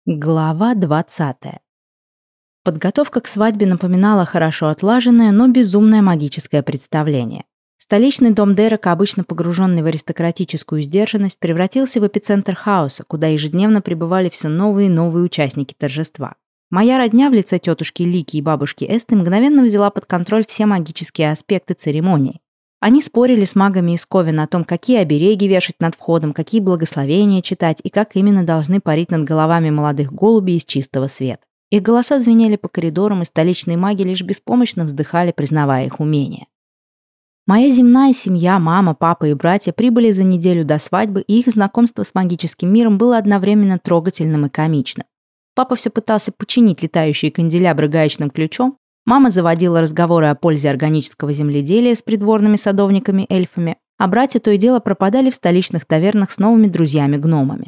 Глава 20. Подготовка к свадьбе напоминала хорошо отлаженное, но безумное магическое представление. Столичный дом Дерека, обычно погруженный в аристократическую сдержанность, превратился в эпицентр хаоса, куда ежедневно прибывали все новые и новые участники торжества. Моя родня в лице тетушки Лики и бабушки Эсты мгновенно взяла под контроль все магические аспекты церемонии. Они спорили с магами из Ковена о том, какие обереги вешать над входом, какие благословения читать и как именно должны парить над головами молодых голубей из чистого света. Их голоса звенели по коридорам, и столичные маги лишь беспомощно вздыхали, признавая их умения. Моя земная семья, мама, папа и братья прибыли за неделю до свадьбы, и их знакомство с магическим миром было одновременно трогательным и комичным. Папа все пытался починить летающие канделябры гаечным ключом, мама заводила разговоры о пользе органического земледелия с придворными садовниками-эльфами, а братья то и дело пропадали в столичных тавернах с новыми друзьями-гномами.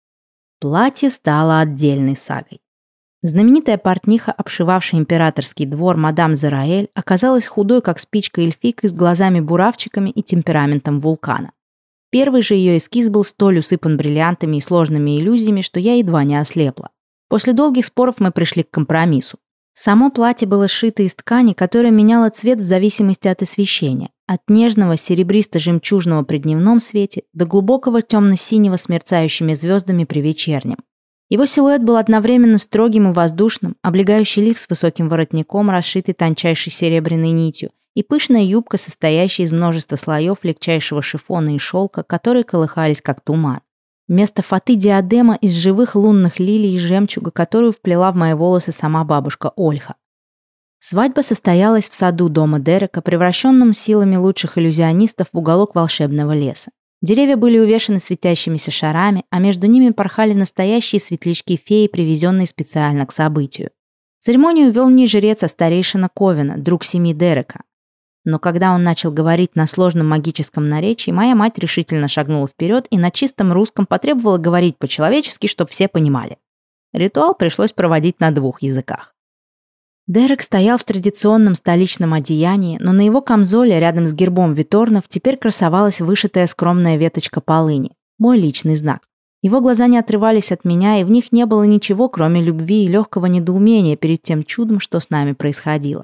Платье стало отдельной сагой. Знаменитая портниха, обшивавшая императорский двор мадам Зараэль, оказалась худой, как спичка эльфийкой, с глазами-буравчиками и темпераментом вулкана. Первый же ее эскиз был столь усыпан бриллиантами и сложными иллюзиями, что я едва не ослепла. После долгих споров мы пришли к компромиссу. Само платье было сшито из ткани, которая меняла цвет в зависимости от освещения. От нежного серебристо-жемчужного при дневном свете до глубокого темно-синего с мерцающими звездами при вечернем. Его силуэт был одновременно строгим и воздушным, облегающий лиф с высоким воротником, расшитый тончайшей серебряной нитью, и пышная юбка, состоящая из множества слоев легчайшего шифона и шелка, которые колыхались как туман. Вместо фаты диадема из живых лунных лилий и жемчуга, которую вплела в мои волосы сама бабушка Ольха. Свадьба состоялась в саду дома Дерека, превращенном силами лучших иллюзионистов в уголок волшебного леса. Деревья были увешаны светящимися шарами, а между ними порхали настоящие светлячки-феи, привезенные специально к событию. Церемонию вел не жрец, а старейшина Ковена, друг семьи Дерека. Но когда он начал говорить на сложном магическом наречии, моя мать решительно шагнула вперед и на чистом русском потребовала говорить по-человечески, чтобы все понимали. Ритуал пришлось проводить на двух языках. Дерек стоял в традиционном столичном одеянии, но на его камзоле рядом с гербом Виторнов теперь красовалась вышитая скромная веточка полыни, мой личный знак. Его глаза не отрывались от меня, и в них не было ничего, кроме любви и легкого недоумения перед тем чудом, что с нами происходило.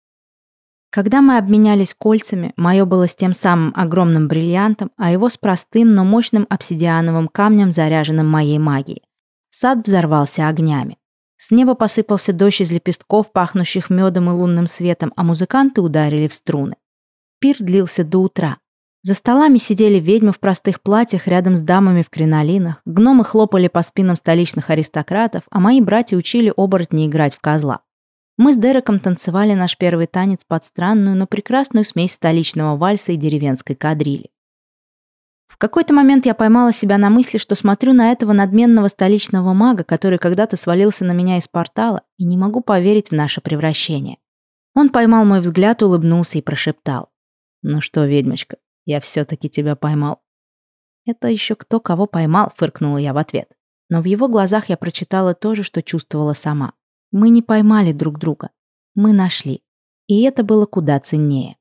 Когда мы обменялись кольцами, мое было с тем самым огромным бриллиантом, а его с простым, но мощным обсидиановым камнем, заряженным моей магией. Сад взорвался огнями. С неба посыпался дождь из лепестков, пахнущих медом и лунным светом, а музыканты ударили в струны. Пир длился до утра. За столами сидели ведьмы в простых платьях рядом с дамами в кринолинах, гномы хлопали по спинам столичных аристократов, а мои братья учили оборотней играть в козла. Мы с Дереком танцевали наш первый танец под странную, но прекрасную смесь столичного вальса и деревенской кадрили. В какой-то момент я поймала себя на мысли, что смотрю на этого надменного столичного мага, который когда-то свалился на меня из портала, и не могу поверить в наше превращение. Он поймал мой взгляд, улыбнулся и прошептал: «Ну что, ведьмочка, я все-таки тебя поймал». «Это еще кто кого поймал», — фыркнула я в ответ. Но в его глазах я прочитала то же, что чувствовала сама. Мы не поймали друг друга. Мы нашли. И это было куда ценнее.